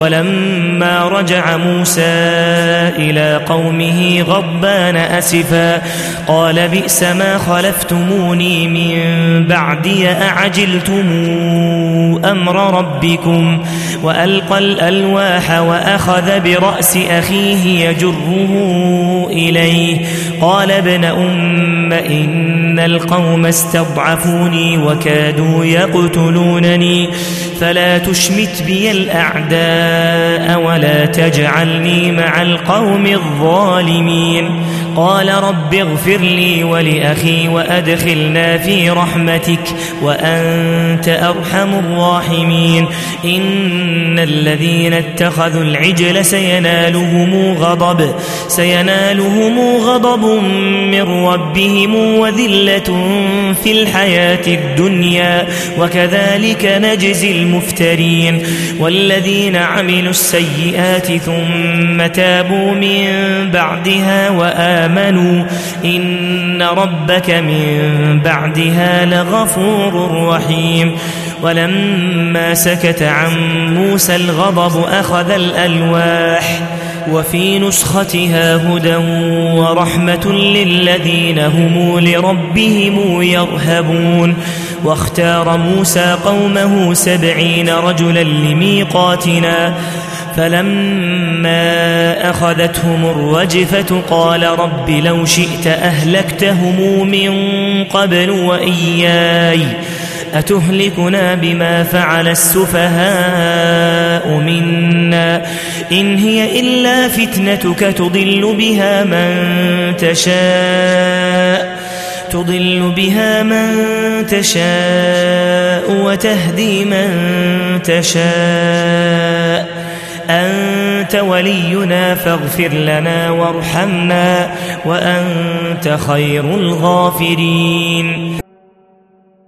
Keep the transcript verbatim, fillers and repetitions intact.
ولما رجع موسى إلى قومه غضبان أسفا قال بئس ما خلفتموني من بعدي أعجلتم أمر ربكم وألقى الألواح وأخذ برأس أخيه يجره إليه قال ابن أم إن القوم استضعفوني وكادوا يقتلونني فلا تشمت بي الأعداء ولا تجعلني مع القوم الظالمين قال رب اغفر لي ولأخي وأدخلنا في رحمتك وأنت أرحم الراحمين إن الذين اتخذوا العجل سينالهم غضب سينالهم غضب من ربهم وذلة في الحياة الدنيا وكذلك نجزي المفترين والذين عملوا السيئات ثم تابوا من بعدها وآمنوا إن ربك من بعدها لغفور رحيم ولما سكت عن موسى الغضب أخذ الألواح وفي نسختها هدى ورحمة للذين هم لربهم يرهبون واختار موسى قومه سبعين رجلا لميقاتنا فلما أخذتهم الرجفة قال رب لو شئت أهلكتهم من قبل وإياي أتهلكنا بما فعل السفهاء منا إن هي إلا فتنتك تضل بها من تشاء تضل بها من تشاء وتهدي من تشاء أنت ولينا فاغفر لنا وارحمنا وأنت خير الغافرين